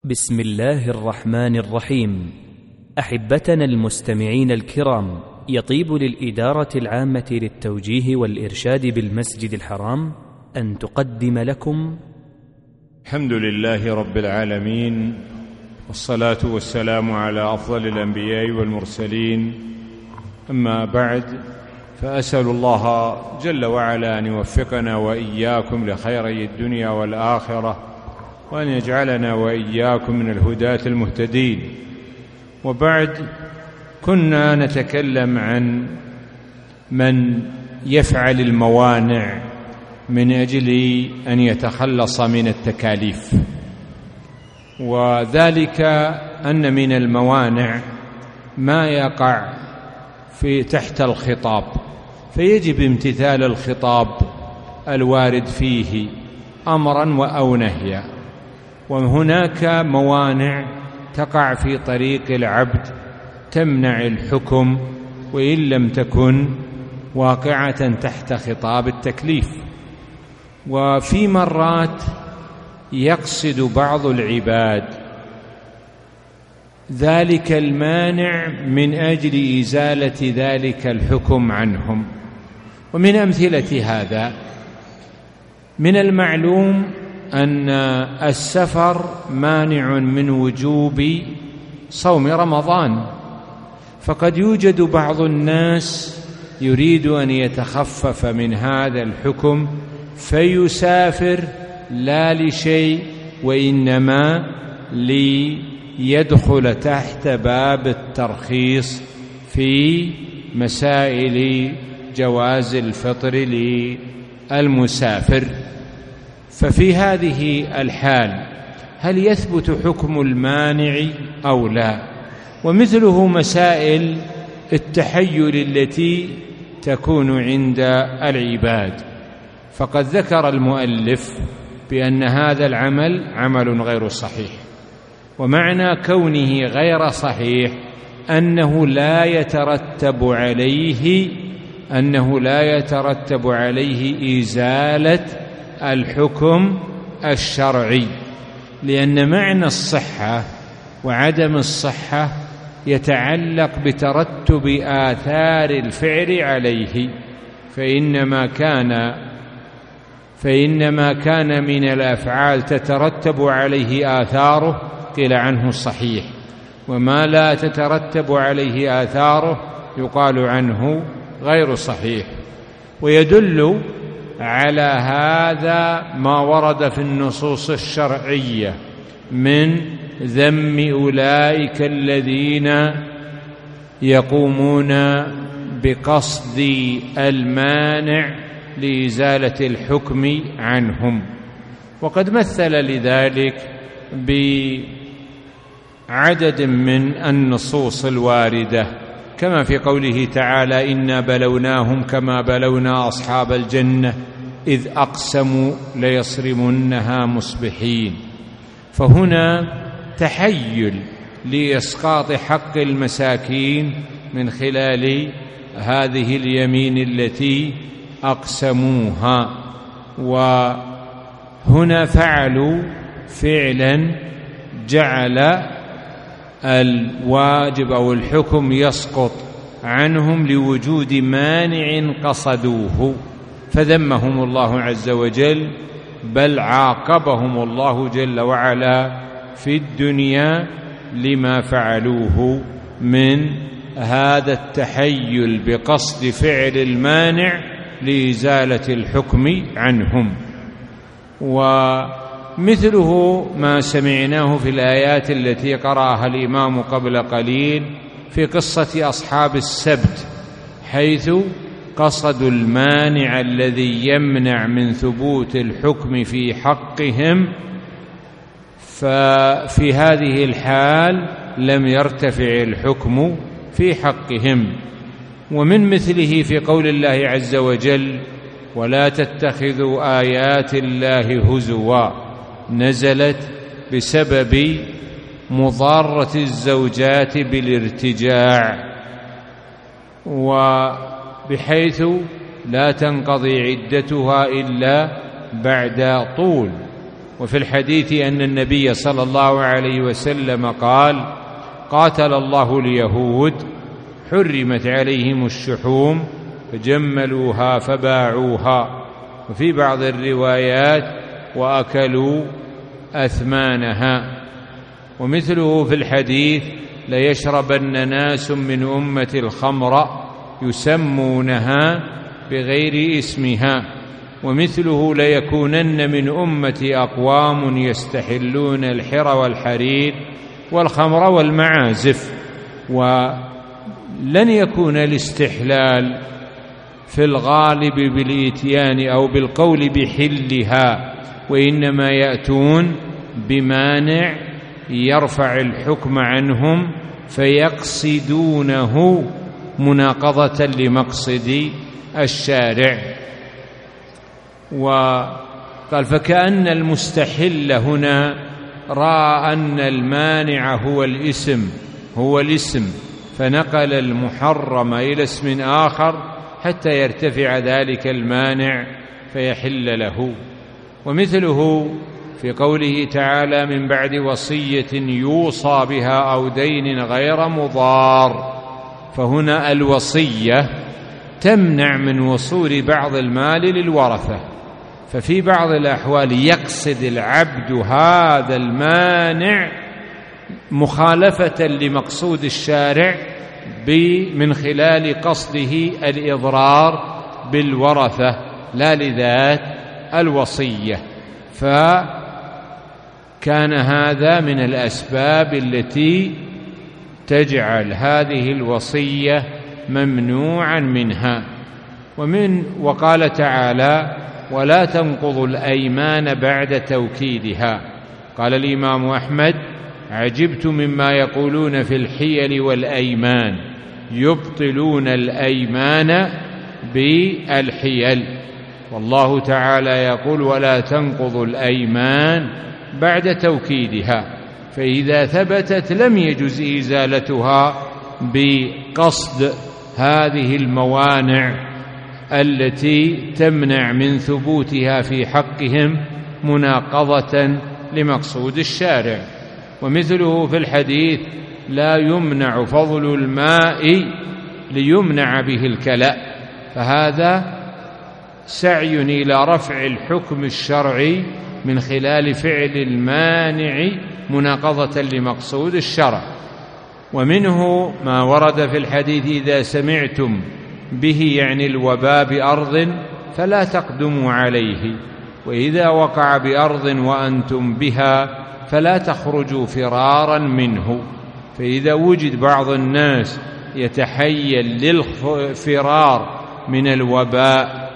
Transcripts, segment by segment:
بسم الله الرحمن الرحيم. أحبتنا المستمعين الكرام، يطيب للإدارة العامة للتوجيه والإرشاد بالمسجد الحرام أن تقدم لكم الحمد لله رب العالمين، والصلاة والسلام على أفضل الأنبياء والمرسلين. أما بعد، فأسأل الله جل وعلا أن يوفقنا وإياكم لخيري الدنيا والآخرة، وأن يجعلنا وإياكم من الهداة المهتدين. وبعد، كنا نتكلم عن من يفعل الموانع من أجل أن يتخلص من التكاليف، وذلك أن من الموانع ما يقع تحت الخطاب، فيجب امتثال الخطاب الوارد فيه أمرا أو نهيا. وهناك موانع تقع في طريق العبد تمنع الحكم وإن لم تكن واقعة تحت خطاب التكليف. وفي مرات يقصد بعض العباد ذلك المانع من أجل إزالة ذلك الحكم عنهم. ومن أمثلة هذا، من المعلوم أن السفر مانع من وجوب صوم رمضان، فقد يوجد بعض الناس يريد أن يتخفف من هذا الحكم فيسافر لا لشيء، وإنما ليدخل تحت باب الترخيص في مسائل جواز الفطر للمسافر. ففي هذه الحال هل يثبت حكم المانع أو لا؟ ومثله مسائل التحيل التي تكون عند العباد، فقد ذكر المؤلف بأن هذا العمل عمل غير صحيح، ومعنى كونه غير صحيح أنه لا يترتب عليه إزالة الحكم الشرعي، لأن معنى الصحة وعدم الصحة يتعلق بترتب آثار الفعل عليه، فإنما كان من الأفعال تترتب عليه آثاره قيل عنه صحيح، وما لا تترتب عليه آثاره يقال عنه غير صحيح. ويدل على هذا ما ورد في النصوص الشرعية من ذم أولئك الذين يقومون بقصد المانع لإزالة الحكم عنهم. وقد مثل لذلك بعدد من النصوص الواردة، كما في قوله تعالى: إنا بلوناهم كما بلونا أصحاب الجنة إذ أقسموا ليصرمنها مصبحين. فهنا تحيل لإسقاط حق المساكين من خلال هذه اليمين التي أقسموها. وهنا فعلوا فعلا جعل الواجب أو الحكم يسقط عنهم لوجود مانع قصدوه، فذمهم الله عز وجل، بل عاقبهم الله جل وعلا في الدنيا لما فعلوه من هذا التحيل بقصد فعل المانع لإزالة الحكم عنهم. ومثله ما سمعناه في الآيات التي قرأها الإمام قبل قليل في قصة أصحاب السبت، حيث قصدوا المانع الذي يمنع من ثبوت الحكم في حقهم، ففي هذه الحال لم يرتفع الحكم في حقهم. ومن مثله في قول الله عز وجل: ولا تتخذوا آيات الله هزوا، نزلت بسبب مضارة الزوجات بالارتجاع، وبحيث لا تنقضي عدتها إلا بعد طول. وفي الحديث أن النبي صلى الله عليه وسلم قال: قاتل الله اليهود حرمت عليهم الشحوم فجملوها فباعوها، وفي بعض الروايات: وأكلوا أثمانها. ومثله في الحديث: ليشربن ناس من أمة الخمر يسمونها بغير اسمها. ومثله: ليكونن من أمتي أقوام يستحلون الحر والحرير والخمر والمعازف. ولن يكون الاستحلال في الغالب بالإتيان أو بالقول بحلها، وإنما يأتون بمانع يرفع الحكم عنهم فيقصدونه مناقضة لمقصد الشارع. وقال: فكأن المستحل هنا رأى أن المانع هو الاسم فنقل المحرم إلى اسم آخر حتى يرتفع ذلك المانع فيحل له. ومثله في قوله تعالى: من بعد وصية يوصى بها أو دين غير مضار. فهنا الوصية تمنع من وصول بعض المال للورثة، ففي بعض الأحوال يقصد العبد هذا المانع مخالفة لمقصود الشارع من خلال قصده الإضرار بالورثة لا لذات الوصية. فكان هذا من الأسباب التي تجعل هذه الوصية ممنوعا منها. وقال تعالى: ولا تنقضوا الأيمان بعد توكيدها. قال الإمام أحمد: عجبت مما يقولون في الحيل والأيمان، يبطلون الأيمان بالحيل. والله تعالى يقول: ولا تنقضوا الأيمان بعد توكيدها. فإذا ثبتت لم يجز إزالتها بقصد هذه الموانع التي تمنع من ثبوتها في حقهم مناقضة لمقصود الشارع. ومثله في الحديث: لا يمنع فضل الماء ليمنع به الكلأ. فهذا سعي إلى رفع الحكم الشرعي من خلال فعل المانع مناقضة لمقصود الشرع. ومنه ما ورد في الحديث: إذا سمعتم به يعني الوباء بأرض فلا تقدموا عليه، وإذا وقع بأرض وأنتم بها فلا تخرجوا فرارا منه. فإذا وجد بعض الناس يتحيل للفرار من الوباء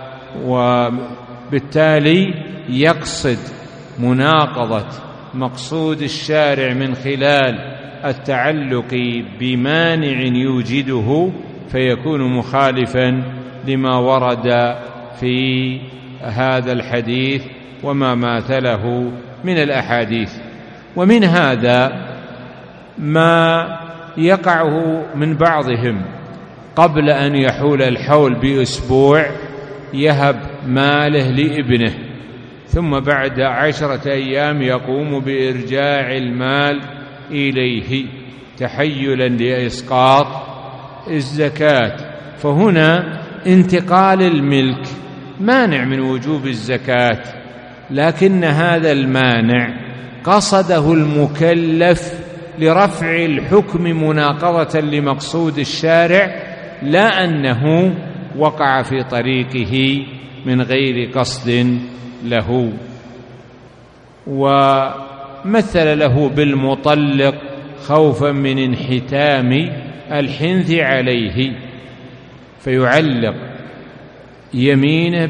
وبالتالي يقصد مناقضة مقصود الشارع من خلال التعلق بمانع يوجده، فيكون مخالفا لما ورد في هذا الحديث وما ماثله من الأحاديث. ومن هذا ما يقعه من بعضهم: قبل أن يحول الحول بأسبوع يهب ماله لابنه، ثم بعد 10 أيام يقوم بإرجاع المال إليه تحيلا لإسقاط الزكاة. فهنا انتقال الملك مانع من وجوب الزكاة، لكن هذا المانع قصده المكلف لرفع الحكم مناقضة لمقصود الشارع، لا أنه وقع في طريقه من غير قصد له. ومثل له بالمطلق خوفا من انحتام الحنث عليه، فيعلق يمينه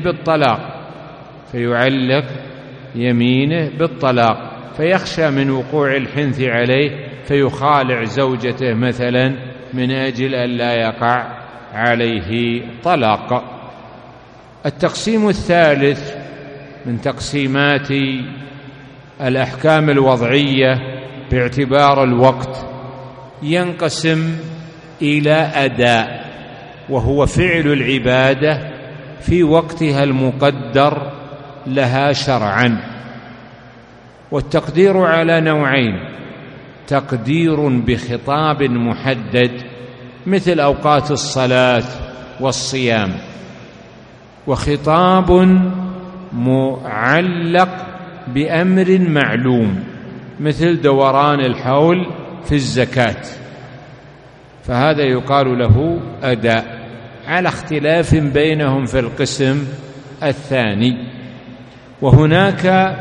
بالطلاق فيخشى من وقوع الحنث عليه فيخالع زوجته مثلا من أجل أن لا يقع عليه طلاق. التقسيم الثالث من تقسيمات الأحكام الوضعية باعتبار الوقت ينقسم إلى أداء، وهو فعل العبادة في وقتها المقدر لها شرعا. والتقدير على نوعين: تقدير بخطاب محدد مثل أوقات الصلاة والصيام، وخطاب معلق بأمر معلوم مثل دوران الحول في الزكاة، فهذا يقال له أداء، على اختلاف بينهم في القسم الثاني. وهناك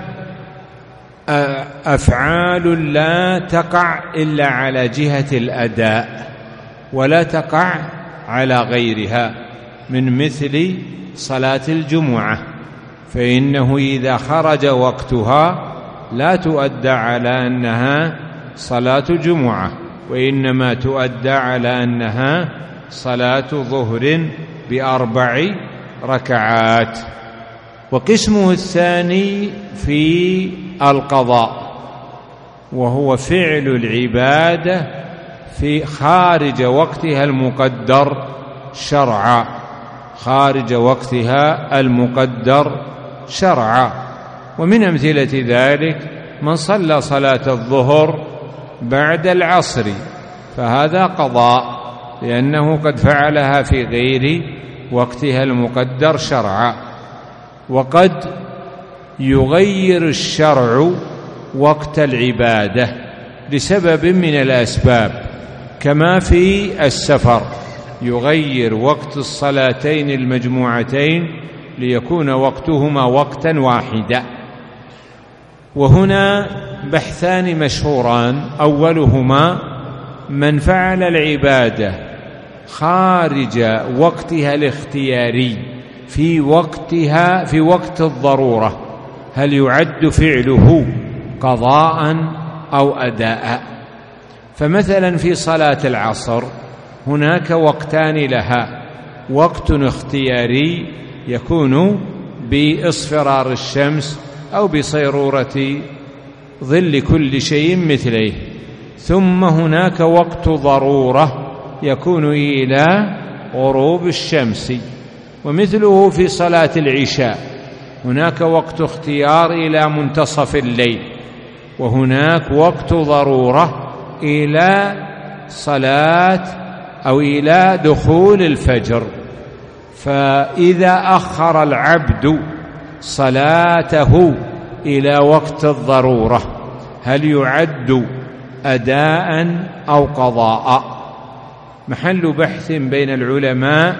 أفعال لا تقع إلا على جهة الأداء ولا تقع على غيرها، من مثل صلاة الجمعة، فإنه إذا خرج وقتها لا تؤدى على أنها صلاة جمعة، وإنما تؤدى على أنها صلاة ظهر ب4 ركعات. وقسمه الثاني في القضاء، وهو فعل العبادة في خارج وقتها المقدر شرعا، خارج وقتها المقدر شرعا. ومن أمثلة ذلك من صلى صلاة الظهر بعد العصر فهذا قضاء، لأنه قد فعلها في غير وقتها المقدر شرعا. وقد يغير الشرع وقت العبادة لسبب من الأسباب، كما في السفر يغير وقت الصلاتين المجموعتين ليكون وقتهما وقتا واحدا. وهنا بحثان مشهوران: أولهما من فعل العبادة خارج وقتها الاختياري في وقت الضرورة، هل يعد فعله قضاء أو أداء؟ فمثلا في صلاة العصر هناك وقتان لها: وقت اختياري يكون باصفرار الشمس أو بصيرورة ظل كل شيء مثله، ثم هناك وقت ضرورة يكون إلى غروب الشمس، ومثله في صلاة العشاء هناك وقت اختيار إلى منتصف الليل، وهناك وقت ضرورة إلى صلاة أو إلى دخول الفجر. فإذا أخر العبد صلاته إلى وقت الضرورة هل يعد أداء أو قضاء؟ محل بحث بين العلماء،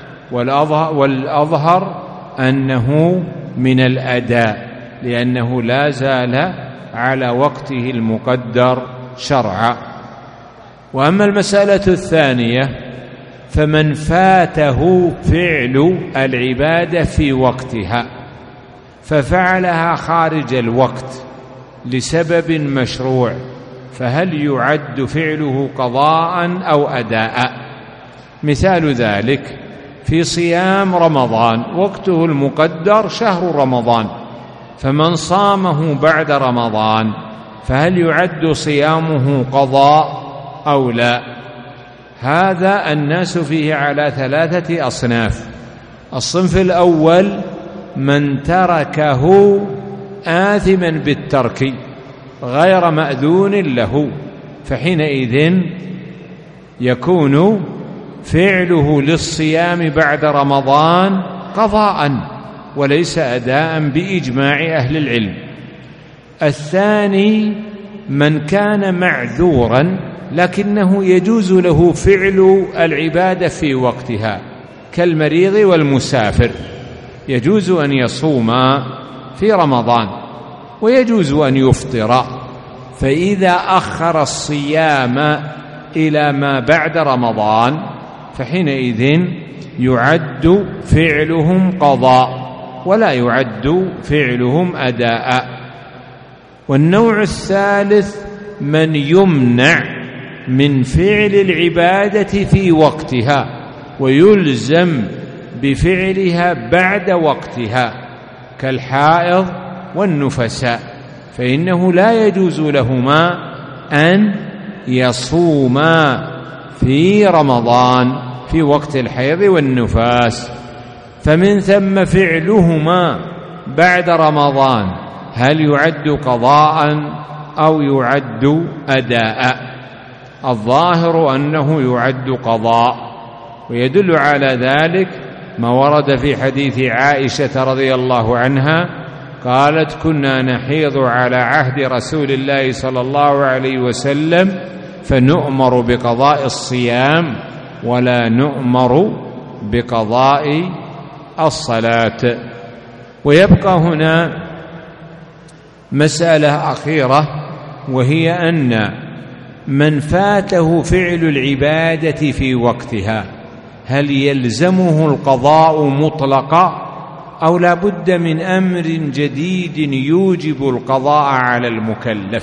والأظهر أنه من الأداء، لأنه لا زال على وقته المقدر شرعا. وأما المسألة الثانية فمن فاته فعل العبادة في وقتها ففعلها خارج الوقت لسبب مشروع، فهل يعد فعله قضاء أو أداء؟ مثال ذلك في صيام رمضان، وقته المقدر شهر رمضان، فمن صامه بعد رمضان فهل يعد صيامه قضاء أو لا؟ هذا الناس فيه على 3 أصناف. الصنف الأول من تركه آثما بالترك غير مأذون له، فحينئذ يكون فعله للصيام بعد رمضان قضاء وليس أداء بإجماع أهل العلم. الثاني من كان معذورا لكنه يجوز له فعل العبادة في وقتها، كالمريض والمسافر، يجوز أن يصوم في رمضان ويجوز أن يفطر، فإذا أخر الصيام إلى ما بعد رمضان فحينئذ يعد فعلهم قضاء ولا يعد فعلهم أداء. والنوع الثالث من يمنع من فعل العبادة في وقتها ويلزم بفعلها بعد وقتها، كالحائض والنفساء، فإنه لا يجوز لهما أن يصوما في رمضان في وقت الحيض والنفاس، فمن ثم فعلهما بعد رمضان هل يعد قضاء أو يعد أداء؟ الظاهر أنه يعد قضاء، ويدل على ذلك ما ورد في حديث عائشة رضي الله عنها قالت: كنا نحيض على عهد رسول الله صلى الله عليه وسلم فنؤمر بقضاء الصيام ولا نؤمر بقضاء الصلاة. ويبقى هنا مسألة أخيرة، وهي أن من فاته فعل العبادة في وقتها هل يلزمه القضاء مطلقا أو لا بد من أمر جديد يوجب القضاء على المكلف؟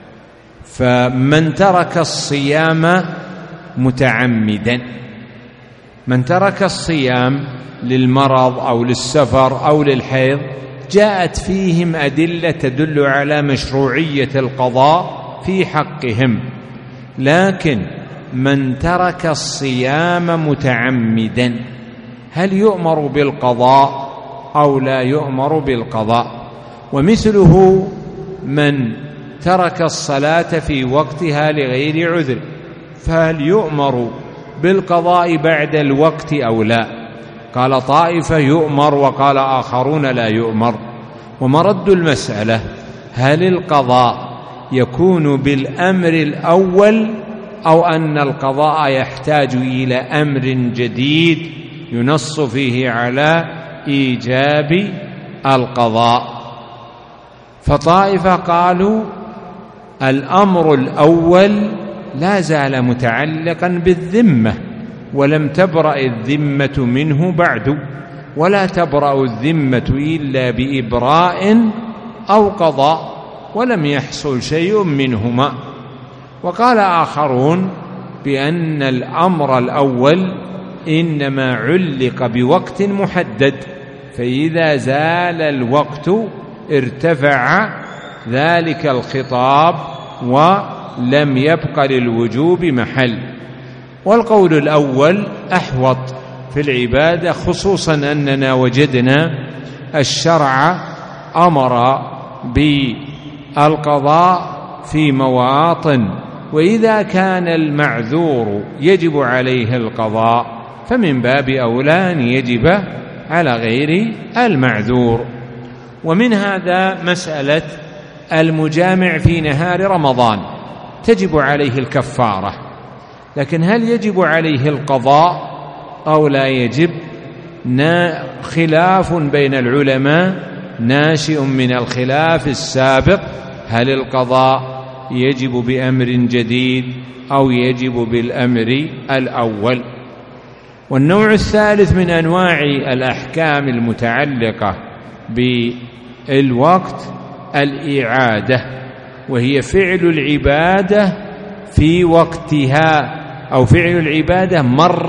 فمن ترك الصيام متعمدا، من ترك الصيام للمرض أو للسفر أو للحيض جاءت فيهم أدلة تدل على مشروعية القضاء في حقهم، لكن من ترك الصيام متعمدا هل يؤمر بالقضاء أو لا يؤمر بالقضاء؟ ومثله من ترك الصلاة في وقتها لغير عذر، فهل يؤمر بالقضاء بعد الوقت أو لا؟ قال طائفة يؤمر وقال آخرون لا يؤمر. ومرد المسألة هل القضاء يكون بالأمر الأول أو أن القضاء يحتاج إلى أمر جديد ينص فيه على إيجاب القضاء؟ فطائفة قالوا الأمر الأول لا زال متعلقا بالذمة ولم تبرأ الذمة منه بعد، ولا تبرأ الذمة إلا بإبراء أو قضاء، ولم يحصل شيء منهما. وقال آخرون بأن الأمر الأول إنما علق بوقت محدد، فإذا زال الوقت ارتفع ذلك الخطاب ولم يبق للوجوب محل. والقول الأول أحوط في العبادة، خصوصا أننا وجدنا الشرع أمر بالقضاء في مواطن، وإذا كان المعذور يجب عليه القضاء فمن باب أولى أن يجب على غير المعذور. ومن هذا مسألة المجامع في نهار رمضان تجب عليه الكفارة، لكن هل يجب عليه القضاء أو لا يجب؟ خلاف بين العلماء ناشئ من الخلاف السابق، هل القضاء يجب بأمر جديد أو يجب بالأمر الأول؟ والنوع الثالث من أنواع الأحكام المتعلقة بالوقت الإعادة، وهي فعل العبادة في وقتها أو فعل العبادة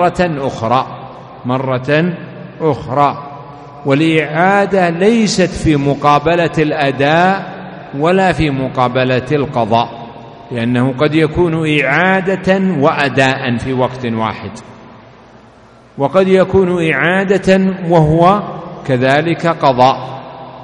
مرة أخرى. والإعادة ليست في مقابلة الأداء ولا في مقابلة القضاء، لأنه قد يكون إعادة وأداء في وقت واحد، وقد يكون إعادة وهو كذلك قضاء.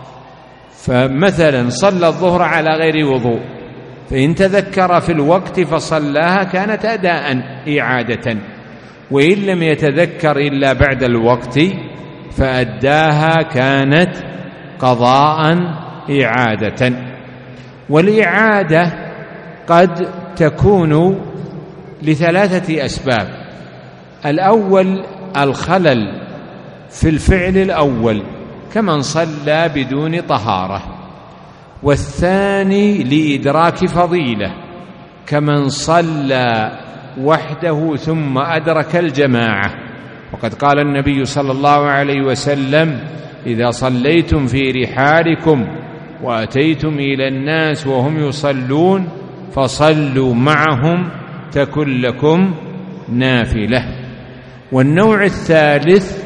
فمثلا صلى الظهر على غير وضوء، فإن تذكر في الوقت فصلاها كانت أداء إعادة، وإن لم يتذكر إلا بعد الوقت فأداها كانت قضاء إعادة. والإعادة قد تكون لثلاثة أسباب: الأول الخلل في الفعل الأول كمن صلى بدون طهارة، والثاني لإدراك فضيلة كمن صلى وحده ثم أدرك الجماعة، وقد قال النبي صلى الله عليه وسلم: إذا صليتم في رحالكم وأتيتم إلى الناس وهم يصلون فصلوا معهم تكن لكم نافلة. والنوع الثالث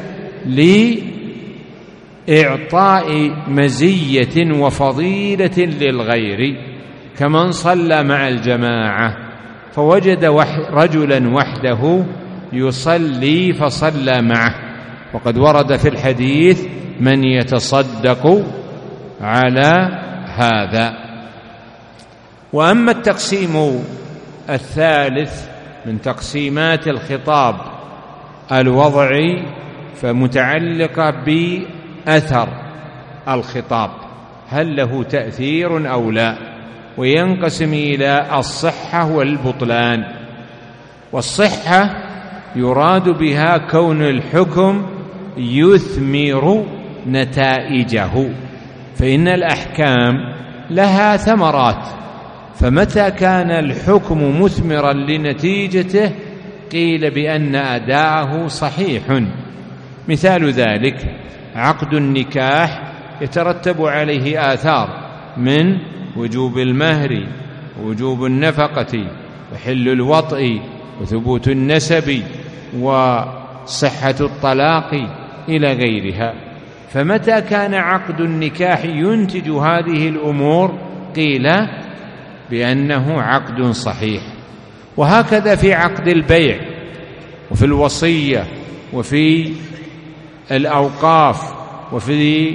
لإعطاء مزية وفضيلة للغير كمن صلى مع الجماعة فوجد رجلا وحده يصلي فصلى معه، وقد ورد في الحديث: من يتصدق على هذا. وأما التقسيم الثالث من تقسيمات الخطاب الوضعي فمتعلقة بأثر الخطاب، هل له تأثير أو لا، وينقسم إلى الصحة والبطلان. والصحة يراد بها كون الحكم يثمر نتائجه، فإن الأحكام لها ثمرات، فمتى كان الحكم مثمرا لنتيجته قيل بأن أداءه صحيح. مثال ذلك عقد النكاح يترتب عليه آثار من وجوب المهر ووجوب النفقة وحل الوطء وثبوت النسب وصحة الطلاق إلى غيرها. فمتى كان عقد النكاح ينتج هذه الأمور قيل بأنه عقد صحيح. وهكذا في عقد البيع وفي الوصية وفي الأوقاف وفي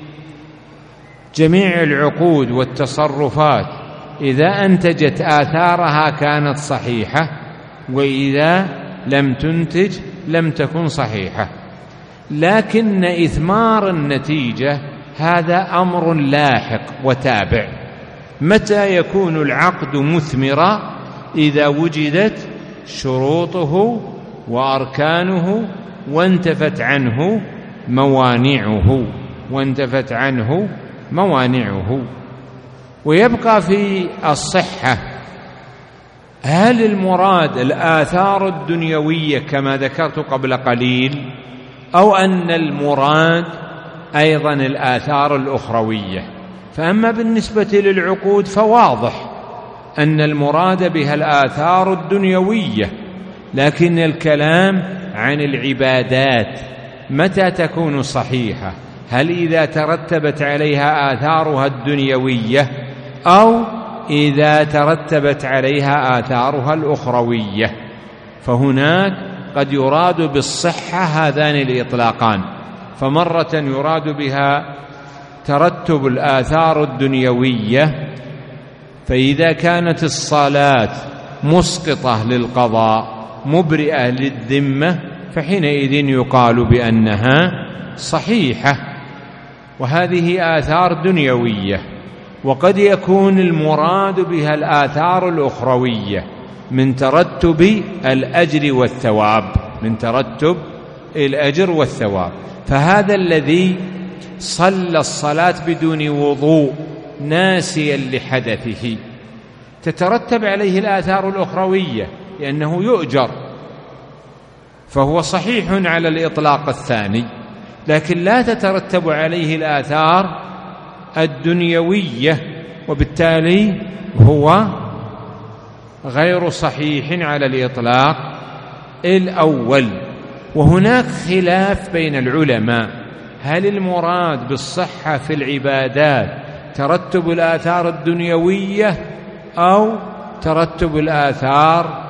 جميع العقود والتصرفات، إذا أنتجت آثارها كانت صحيحة، وإذا لم تنتج لم تكن صحيحة. لكن إثمار النتيجة هذا أمر لاحق وتابع. متى يكون العقد مثمرا؟ إذا وجدت شروطه وأركانه وانتفت عنه موانعه. ويبقى في الصحة هل المراد الآثار الدنيوية كما ذكرت قبل قليل، أو أن المراد أيضا الآثار الأخروية؟ فأما بالنسبة للعقود فواضح أن المراد بها الآثار الدنيوية، لكن الكلام عن العبادات متى تكون صحيحة؟ هل إذا ترتبت عليها آثارها الدنيوية أو إذا ترتبت عليها آثارها الأخروية؟ فهناك قد يراد بالصحة هذان الإطلاقان، فمرة يراد بها ترتب الآثار الدنيوية، فإذا كانت الصلاة مسقطة للقضاء مبرئة للذمة فحينئذ يقال بأنها صحيحة، وهذه آثار دنيوية. وقد يكون المراد بها الآثار الأخروية من ترتب الأجر والثواب، فهذا الذي صلى الصلاة بدون وضوء ناسيا لحدثه تترتب عليه الآثار الأخروية لأنه يؤجر، فهو صحيح على الإطلاق الثاني، لكن لا تترتب عليه الآثار الدنيوية، وبالتالي هو غير صحيح على الإطلاق الأول. وهناك خلاف بين العلماء، هل المراد بالصحة في العبادات ترتب الآثار الدنيوية أو ترتب الآثار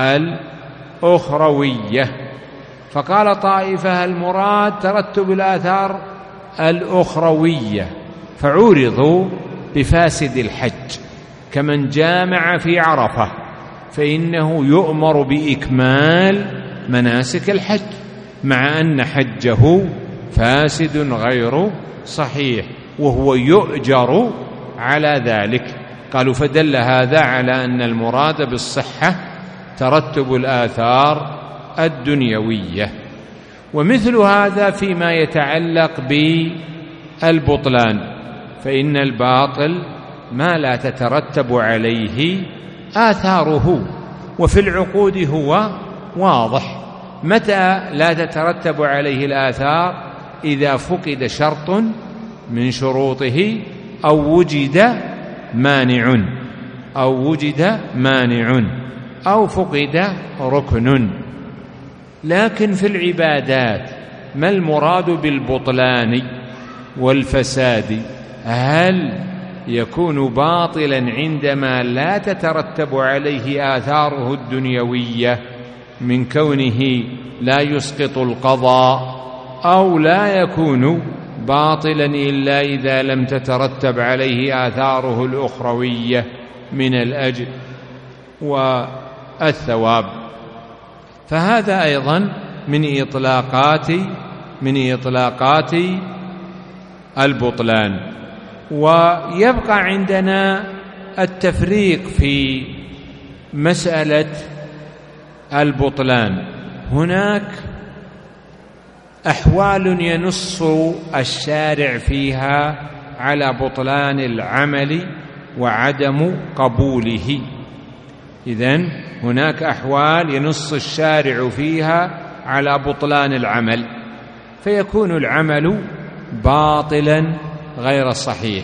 الأخروية؟ فقال طائفة المراد ترتب الآثار الأخروية، فعورضوا بفاسد الحج كمن جامع في عرفة، فإنه يؤمر بإكمال مناسك الحج مع أن حجه فاسد غير صحيح، وهو يؤجر على ذلك. قالوا فدل هذا على أن المراد بالصحة ترتب الآثار الدنيوية. ومثل هذا فيما يتعلق بالبطلان، فإن الباطل ما لا تترتب عليه آثاره، وفي العقود هو واضح. متى لا تترتب عليه الآثار؟ إذا فقد شرط من شروطه أو وجد مانع أو فقد ركن. لكن في العبادات ما المراد بالبطلان والفساد؟ هل يكون باطلا عندما لا تترتب عليه آثاره الدنيوية من كونه لا يسقط القضاء، أو لا يكون باطلا إلا إذا لم تترتب عليه آثاره الأخروية من الأجر والثواب. فهذا أيضا من إطلاقات البطلان. ويبقى عندنا التفريق في مسألة البطلان. هناك أحوال ينص الشارع فيها على بطلان العمل وعدم قبوله. إذن هناك أحوال ينص الشارع فيها على بطلان العمل، فيكون العمل باطلا غير صحيح.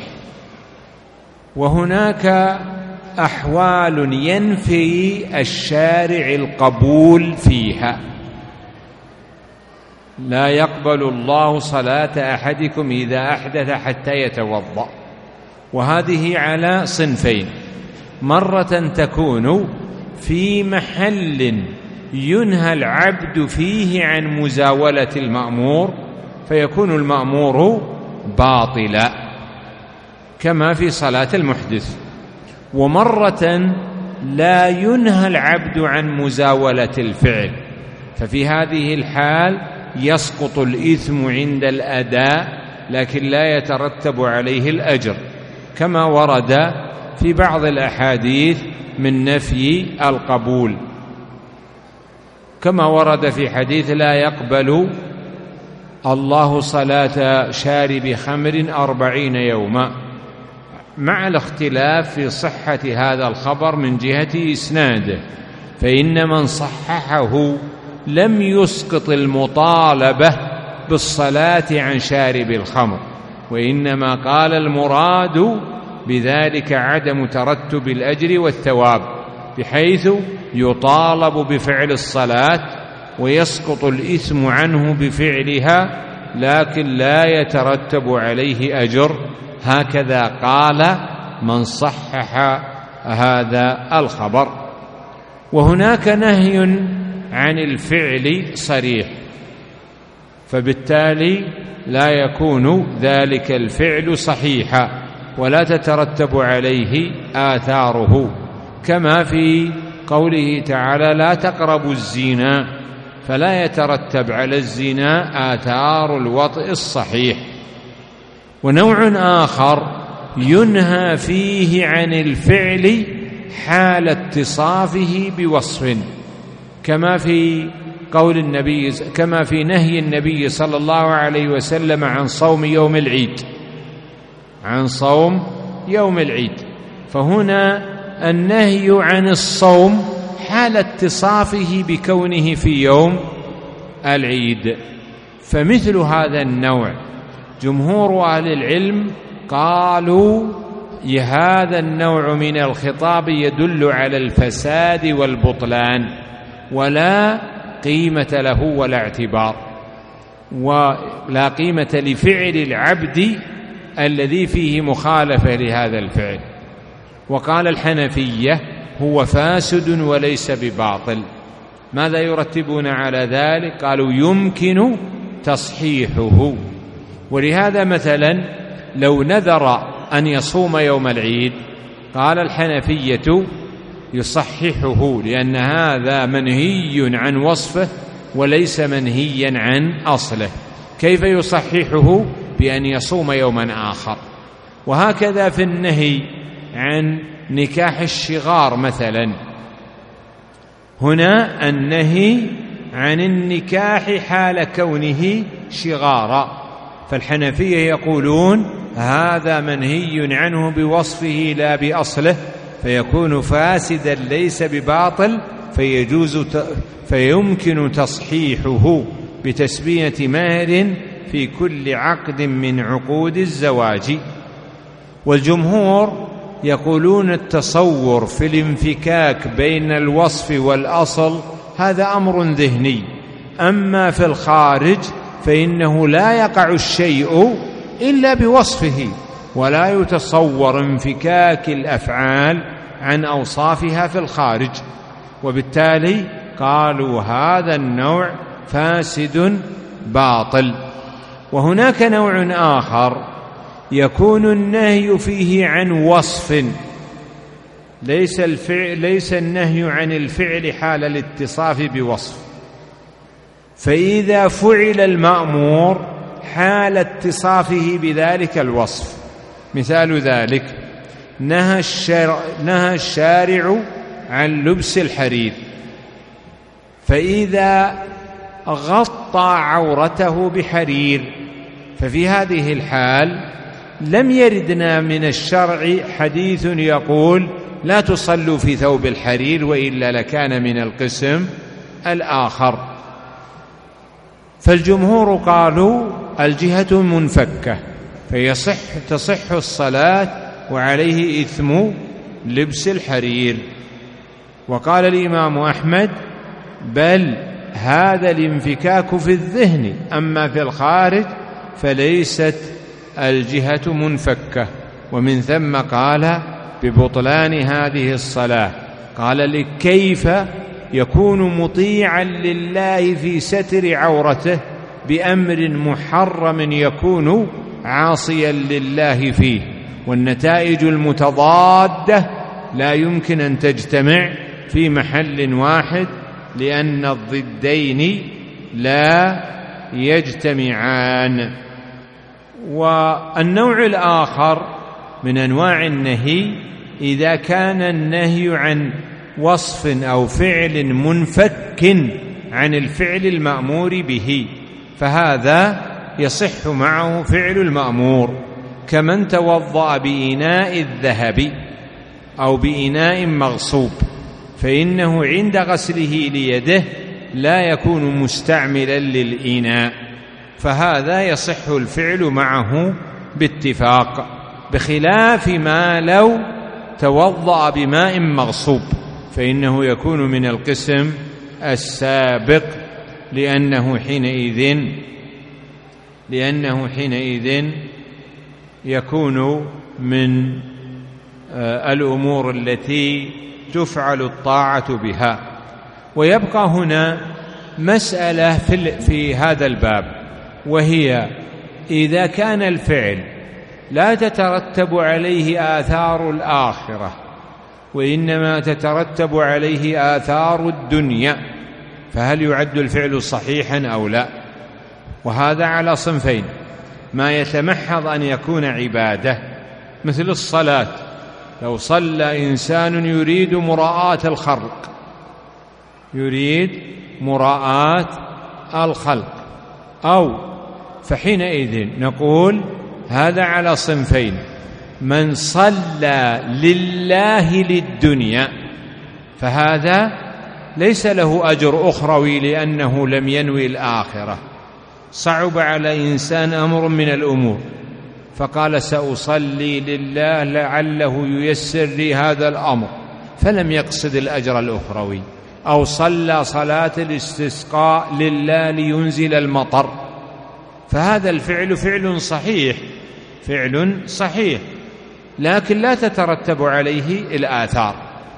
وهناك أحوال ينفي الشارع القبول فيها. لا يقبل الله صلاة أحدكم إذا أحدث حتى يتوضأ. وهذه على صنفين: مرة تكون في محل ينهى العبد فيه عن مزاولة المأمور فيكون المأمور باطلا كما في صلاة المحدث، ومرة لا ينهى العبد عن مزاولة الفعل، ففي هذه الحال يسقط الإثم عند الأداء لكن لا يترتب عليه الأجر، كما ورد في بعض الأحاديث من نفي القبول، كما ورد في حديث لا يقبل الله صلاة شارب خمر 40 يوما، مع الاختلاف في صحة هذا الخبر من جهة إسناده، فإن من صححه لم يسقط المطالبة بالصلاة عن شارب الخمر، وإنما قال المراد بذلك عدم ترتب الأجر والثواب، بحيث يطالب بفعل الصلاة ويسقط الإثم عنه بفعلها لكن لا يترتب عليه أجر. هكذا قال من صحح هذا الخبر. وهناك نهي عن الفعل صريح، فبالتالي لا يكون ذلك الفعل صحيحا ولا تترتب عليه آثاره، كما في قوله تعالى لا تقربوا الزنا، فلا يترتب على الزنا آثار الوطء الصحيح. ونوع آخر ينهى فيه عن الفعل حال اتصافه بوصف، كما في نهي النبي صلى الله عليه وسلم عن صوم يوم العيد، فهنا النهي عن الصوم حال اتصافه بكونه في يوم العيد. فمثل هذا النوع جمهور أهل العلم قالوا هذا النوع من الخطاب يدل على الفساد والبطلان ولا قيمة له ولا اعتبار، ولا قيمة لفعل العبد الذي فيه مخالفة لهذا الفعل. وقال الحنفية هو فاسد وليس بباطل. ماذا يرتبون على ذلك؟ قالوا يمكن تصحيحه. ولهذا مثلا لو نذر أن يصوم يوم العيد قال الحنفية يصححه، لأن هذا منهي عن وصفه وليس منهيا عن أصله. كيف يصححه؟ بأن يصوم يوما آخر. وهكذا في النهي عن نكاح الشغار مثلا، هنا النهي عن النكاح حال كونه شغارا، فالحنفية يقولون هذا منهي عنه بوصفه لا بأصله، فيكون فاسدا ليس بباطل، فيمكن تصحيحه بتسمية مهر في كل عقد من عقود الزواج. والجمهور يقولون التصور في الانفكاك بين الوصف والأصل هذا أمر ذهني، أما في الخارج فإنه لا يقع الشيء إلا بوصفه، ولا يتصور انفكاك الأفعال عن أوصافها في الخارج، وبالتالي قالوا هذا النوع فاسد باطل. وهناك نوع آخر يكون النهي فيه عن وصف، ليس النهي عن الفعل حال الاتصاف بوصف، فإذا فعل المأمور حال اتصافه بذلك الوصف. مثال ذلك: نهى الشارع عن لبس الحرير، فإذا غطى عورته بحرير، ففي هذه الحال لم يردنا من الشرع حديث يقول لا تصلوا في ثوب الحرير وإلا لكان من القسم الآخر. فالجمهور قالوا الجهة منفكة، تصح الصلاة وعليه إثم لبس الحرير. وقال الإمام أحمد: بل هذا الانفكاك في الذهن، أما في الخارج فليست الجهة منفكة. ومن ثم قال ببطلان هذه الصلاة. قال: كيف يكون مطيعا لله في ستر عورته بأمر محرم يكون عاصيا لله فيه؟ والنتائج المتضادة لا يمكن أن تجتمع في محل واحد، لأن الضدين لا يجتمعان. والنوع الآخر من أنواع النهي إذا كان النهي عن وصف أو فعل منفك عن الفعل المأمور به، فهذا يصح معه فعل المأمور، كمن توضأ بإناء الذهب أو بإناء مغصوب، فإنه عند غسله ليده لا يكون مستعملا للإناء، فهذا يصح الفعل معه باتفاق، بخلاف ما لو توضأ بماء مغصوب، فإنه يكون من القسم السابق، لأنه حينئذ يكون من الأمور التي تفعل الطاعة بها. ويبقى هنا مسألة في هذا الباب، وهي إذا كان الفعل لا تترتب عليه آثار الآخرة وإنما تترتب عليه آثار الدنيا، فهل يعد الفعل صحيحا أو لا؟ وهذا على صنفين: ما يتمحض أن يكون عبادة مثل الصلاة، لو صلى إنسان يريد مراءة الخلق فحينئذ نقول هذا على صنفين: من صلى لله للدنيا فهذا ليس له أجر أخروي لأنه لم ينوي الآخرة، صعب على إنسان أمر من الأمور فقال سأصلي لله لعله ييسر لي هذا الأمر، فلم يقصد الأجر الأخروي، أو صلى صلاة الاستسقاء لله لينزل المطر، فهذا الفعل فعل صحيح لكن لا تترتب عليه الآثار.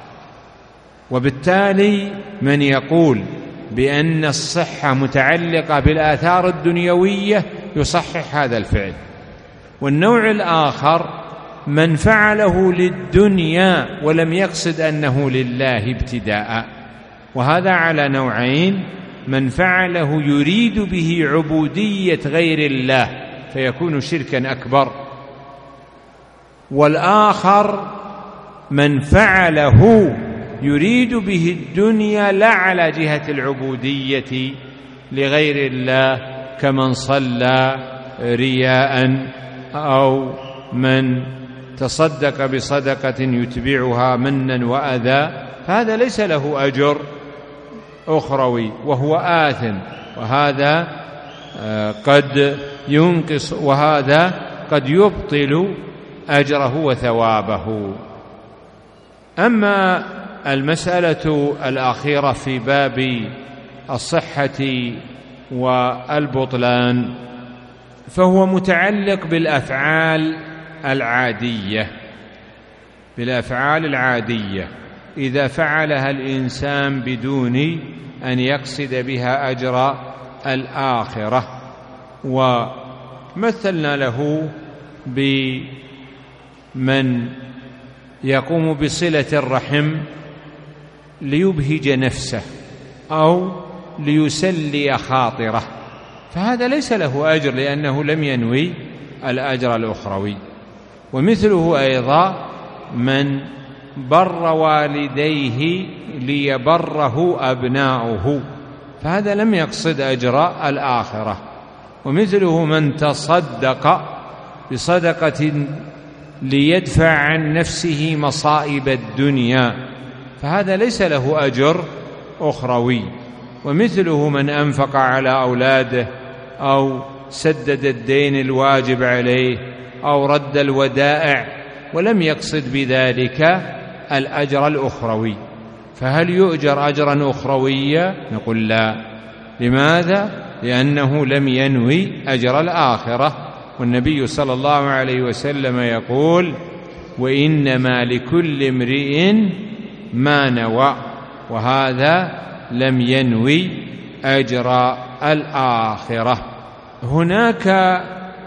وبالتالي من يقول بأن الصحة متعلقة بالآثار الدنيوية يصحح هذا الفعل. والنوع الآخر من فعله للدنيا ولم يقصد أنه لله ابتداء، وهذا على نوعين: من فعله يريد به عبودية غير الله فيكون شركا أكبر، والآخر من فعله يريد به الدنيا لا على جهة العبودية لغير الله، كمن صلى رياء أو من تصدق بصدقة يتبعها منا وأذى، فهذا ليس له أجر أخروي وهو آثم، وهذا قد ينقص وهذا قد يبطل أجره وثوابه. أما المسألة الأخيرة في باب الصحة والبطلان فهو متعلق بالأفعال العادية إذا فعلها الإنسان بدون أن يقصد بها أجر الآخرة. مثلنا له بمن يقوم بصلة الرحم ليبهج نفسه أو ليسلي خاطره، فهذا ليس له أجر لأنه لم ينوي الأجر الأخروي. ومثله أيضا من بر والديه ليبره أبناؤه، فهذا لم يقصد أجر الآخرة. ومثله من تصدق بصدقة ليدفع عن نفسه مصائب الدنيا، فهذا ليس له أجر أخروي. ومثله من أنفق على أولاده أو سدد الدين الواجب عليه أو رد الودائع ولم يقصد بذلك الأجر الأخروي، فهل يؤجر أجرا أخرويا؟ نقول لا. لماذا؟ لأنه لم ينوي أجر الآخرة. والنبي صلى الله عليه وسلم يقول: وإنما لكل امرئ ما نوى، وهذا لم ينوي أجر الآخرة. هناك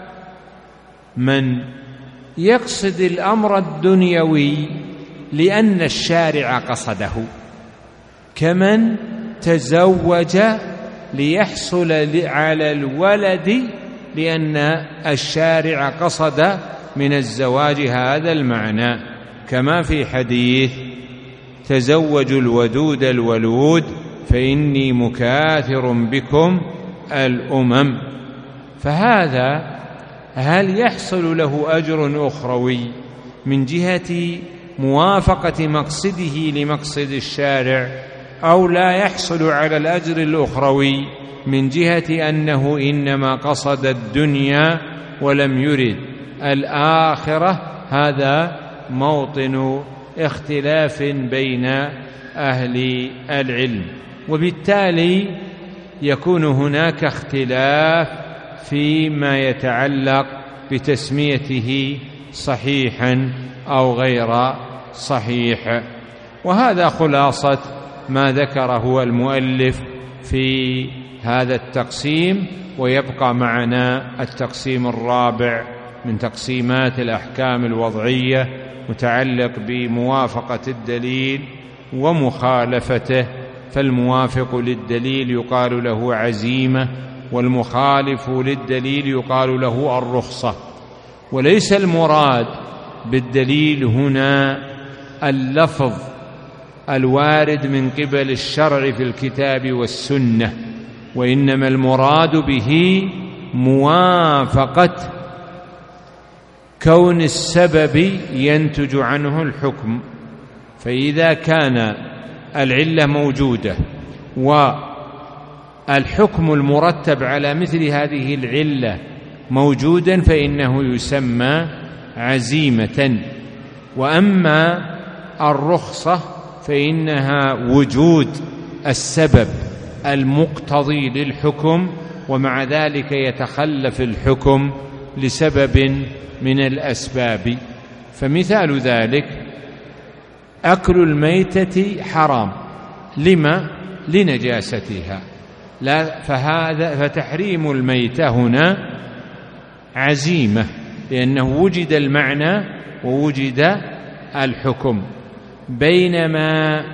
من يقصد الأمر الدنيوي لأن الشارع قصده، كمن تزوج ليحصل على الولد لأن الشارع قصد من الزواج هذا المعنى، كما في حديث: تزوجوا الودود الولود فإني مكاثر بكم الأمم. فهذا هل يحصل له أجر أخروي من جهة موافقة مقصده لمقصد الشارع، أو لا يحصل على الأجر الأخروي من جهة أنه إنما قصد الدنيا ولم يرد الآخرة؟ هذا موطن اختلاف بين أهل العلم، وبالتالي يكون هناك اختلاف فيما يتعلق بتسميته صحيحا أو غير صحيح. وهذا خلاصة ما ذكره المؤلف في هذا التقسيم. ويبقى معنا التقسيم الرابع من تقسيمات الأحكام الوضعية، متعلق بموافقة الدليل ومخالفته. فالموافق للدليل يقال له عزيمة، والمخالف للدليل يقال له الرخصة. وليس المراد بالدليل هنا اللفظ الوارد من قبل الشرع في الكتاب والسنة، وإنما المراد به موافقة كون السبب ينتج عنه الحكم. فإذا كان العلة موجودة والحكم المرتب على مثل هذه العلة موجودا فإنه يسمى عزيمة. وأما الرخصة فإنها وجود السبب المقتضي للحكم، ومع ذلك يتخلف الحكم لسبب من الأسباب. فمثال ذلك: أكل الميتة حرام. لما؟ لنجاستها. فتحريم الميتة هنا عزيمة، لأنه وجد المعنى ووجد الحكم. بينما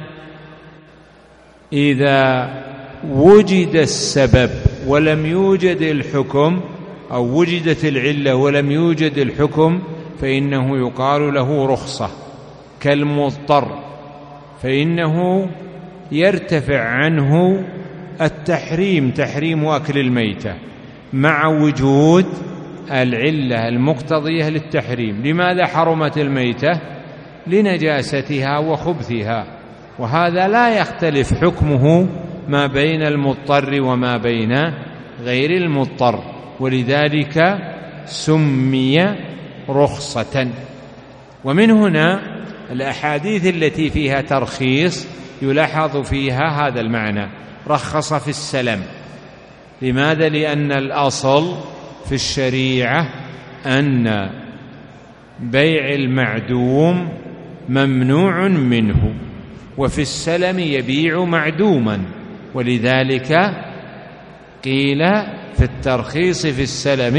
إذا وجد السبب ولم يوجد الحكم، أو وجدت العلة ولم يوجد الحكم، فإنه يقال له رخصة. كالمضطر فإنه يرتفع عنه التحريم، تحريم أكل الميتة، مع وجود العلة المقتضية للتحريم. لماذا حرمت الميتة؟ لنجاستها وخبثها، وهذا لا يختلف حكمه ما بين المضطر وما بين غير المضطر، ولذلك سمي رخصة. ومن هنا الأحاديث التي فيها ترخيص يلاحظ فيها هذا المعنى: رخص في السلم. لماذا؟ لأن الأصل في الشريعة أن بيع المعدوم ممنوع منه، وفي السلم يبيع معدوما، ولذلك قيل في الترخيص في السلم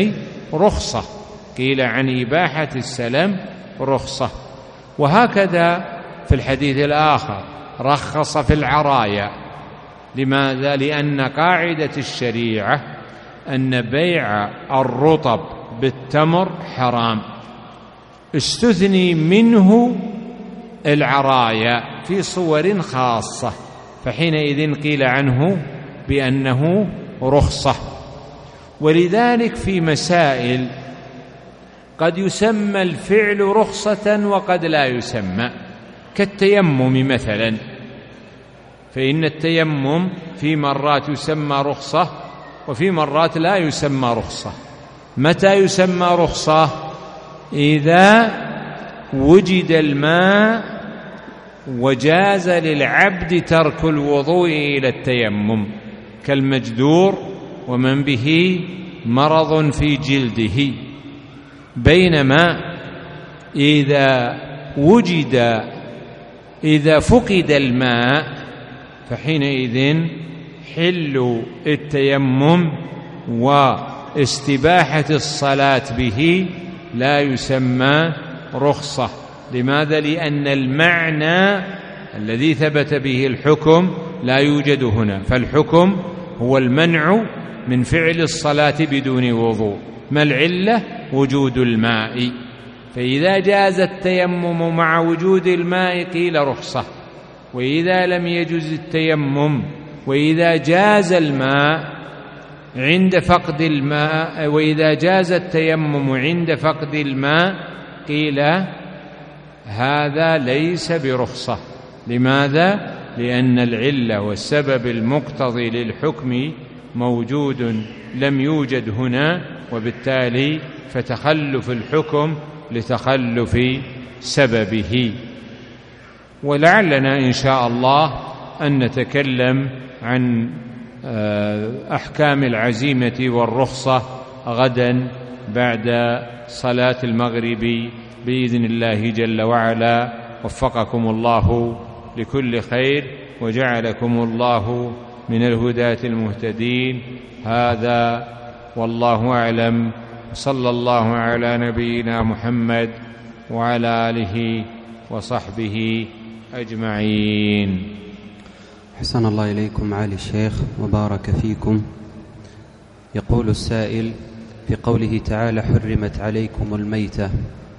رخصة، قيل عن إباحة السلم رخصة. وهكذا في الحديث الآخر رخص في العرايا. لماذا؟ لأن قاعدة الشريعة أن بيع الرطب بالتمر حرام، استثني منه العرايا في صور خاصة، فحينئذ قيل عنه بأنه رخصة. ولذلك في مسائل قد يسمى الفعل رخصة وقد لا يسمى، كالتيمم مثلا، فإن التيمم في مرات يسمى رخصة وفي مرات لا يسمى رخصة. متى يسمى رخصة؟ إذا وجد الماء وجاز للعبد ترك الوضوء إلى التيمم، كالمجدور ومن به مرض في جلده. بينما إذا فقد الماء فحينئذ حل التيمم واستباحة الصلاة به لا يسمى رخصة. لماذا؟ لأن المعنى الذي ثبت به الحكم لا يوجد هنا، فالحكم هو المنع من فعل الصلاة بدون وضوء. ما العلة؟ وجود الماء. فإذا جاز التيمم مع وجود الماء قيل رخصة، وإذا لم يجز التيمم وإذا جاز الماء عند فقد الماء وإذا جاز التيمم عند فقد الماء قيل هذا ليس برخصة. لماذا؟ لأن العلة والسبب المقتضي للحكم موجود لم يوجد هنا، وبالتالي فتخلف الحكم لتخلف سببه. ولعلنا إن شاء الله أن نتكلم عن أحكام العزيمة والرخصة غدا بعد صلاة المغرب بإذن الله جل وعلا. وفقكم الله لكل خير وجعلكم الله من الهداة المهتدين. هذا والله أعلم، صلى الله على نبينا محمد وعلى آله وصحبه أجمعين. أحسن الله إليكم معالي الشيخ وبارك فيكم. يقول السائل في قوله تعالى حرمت عليكم الميتة،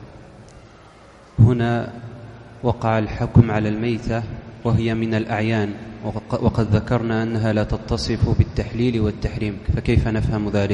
هنا وقع الحكم على الميتة وهي من الأعيان، وقد ذكرنا أنها لا تتصف بالتحليل والتحريم، فكيف نفهم ذلك؟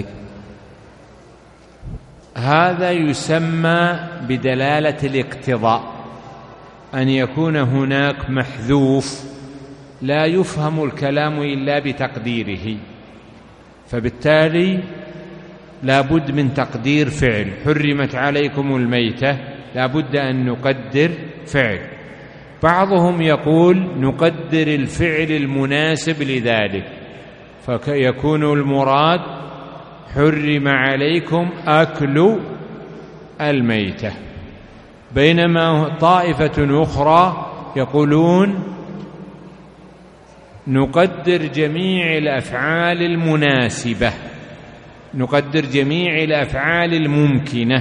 هذا يسمى بدلالة الاقتضاء، أن يكون هناك محذوف لا يفهم الكلام إلا بتقديره، فبالتالي لا بد من تقدير فعل. حرمت عليكم الميتة لا بد أن نقدر فعل. بعضهم يقول نقدر الفعل المناسب لذلك، فيكون المراد حرم عليكم أكل الميتة، بينما طائفة أخرى يقولون نقدر جميع الأفعال المناسبة، نقدر جميع الأفعال الممكنة،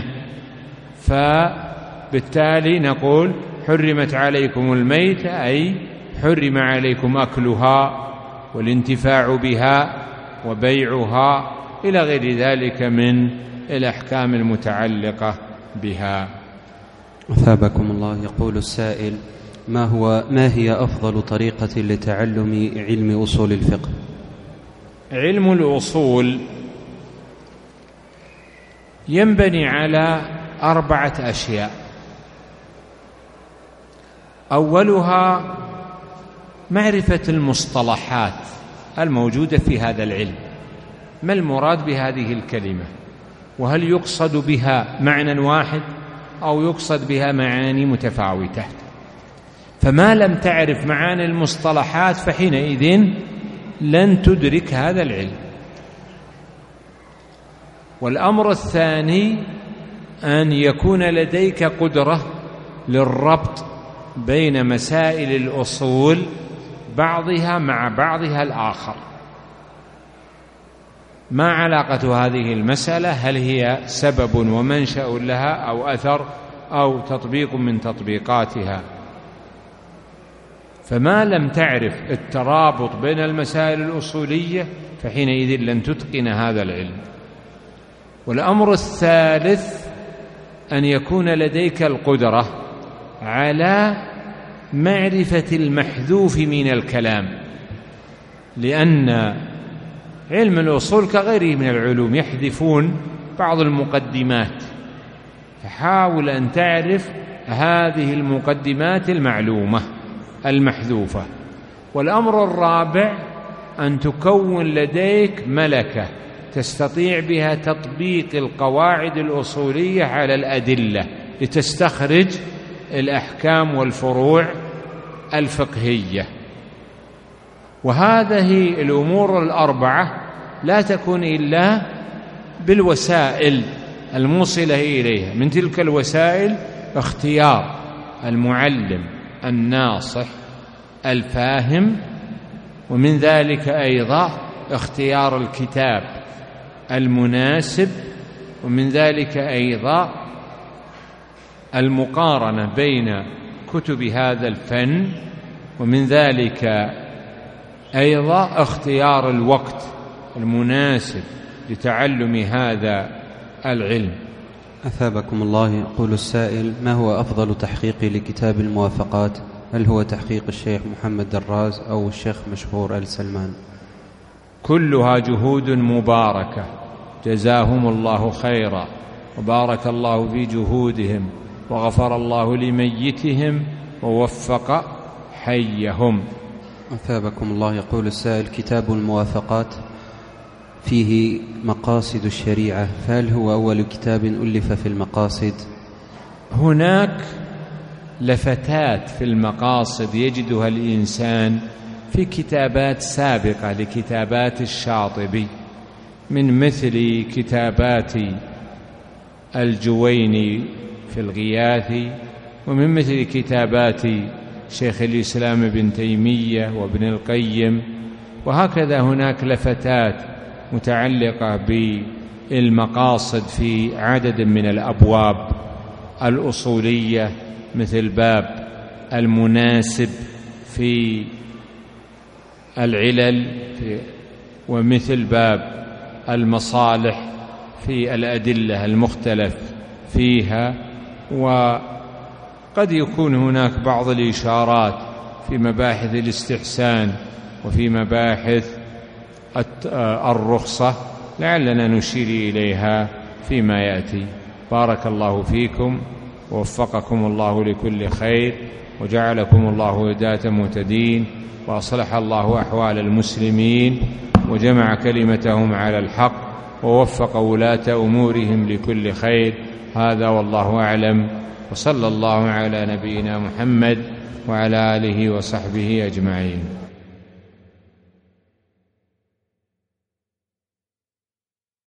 فبالتالي نقول حرمت عليكم الميتة أي حرم عليكم أكلها والانتفاع بها وبيعها إلى غير ذلك من الأحكام المتعلقة بها. أثابكم الله. يقول السائل ما هي أفضل طريقة لتعلم علم أصول الفقه؟ علم الأصول ينبني على 4 أشياء. أولها معرفة المصطلحات الموجودة في هذا العلم، ما المراد بهذه الكلمة، وهل يقصد بها معنى واحد أو يقصد بها معاني متفاوتة. فما لم تعرف معاني المصطلحات فحينئذ لن تدرك هذا العلم. والأمر الثاني أن يكون لديك قدرة للربط بين مسائل الأصول بعضها مع بعضها الآخر، ما علاقة هذه المسألة؟ هل هي سبب ومنشأ لها أو أثر أو تطبيق من تطبيقاتها؟ فما لم تعرف الترابط بين المسائل الأصولية فحينئذ لن تتقن هذا العلم. والأمر الثالث أن يكون لديك القدرة على معرفة المحذوف من الكلام، لأن علم الأصول كغيره من العلوم يحذفون بعض المقدمات، فحاول أن تعرف هذه المقدمات المعلومة المحذوفة. والأمر الرابع أن تكون لديك ملكة تستطيع بها تطبيق القواعد الأصولية على الأدلة لتستخرج الأحكام والفروع الفقهية. وهذه الأمور الأربعة لا تكون إلا بالوسائل الموصلة إليها. من تلك الوسائل اختيار المعلم الناصح الفاهم، ومن ذلك أيضا اختيار الكتاب المناسب، ومن ذلك أيضا المقارنة بين كتب هذا الفن، ومن ذلك أيضا اختيار الوقت المناسب لتعلم هذا العلم. أثابكم الله. يقول السائل: ما هو أفضل تحقيق لكتاب الموافقات؟ هل هو تحقيق الشيخ محمد دراز أو الشيخ مشهور آل سلمان؟ كلها جهود مباركة، جزاهم الله خيرا وبارك الله في جهودهم وغفر الله لميتهم ووفق حيهم. أثابكم الله. يقول السائل: كتاب الموافقات فيه مقاصد الشريعة، فهل هو أول كتاب ألف في المقاصد؟ هناك لفتات في المقاصد يجدها الإنسان في كتابات سابقة لكتابات الشاطبي، من مثل كتابات الجويني في الغياث، ومن مثل كتابات شيخ الإسلام ابن تيمية وابن القيم. وهكذا هناك لفتات متعلقة بالمقاصد في عدد من الأبواب الأصولية، مثل باب المناسب في العلل، ومثل باب المصالح في الأدلة المختلف فيها. وقد يكون هناك بعض الإشارات في مباحث الاستحسان وفي مباحث الرخصة، لعلنا نشير إليها فيما يأتي. بارك الله فيكم ووفقكم الله لكل خير، وجعلكم الله هداة مهتدين، وأصلح الله أحوال المسلمين، وجمع كلمتهم على الحق، ووفق ولاة أمورهم لكل خير. هذا والله أعلم، وصلى الله على نبينا محمد وعلى آله وصحبه أجمعين.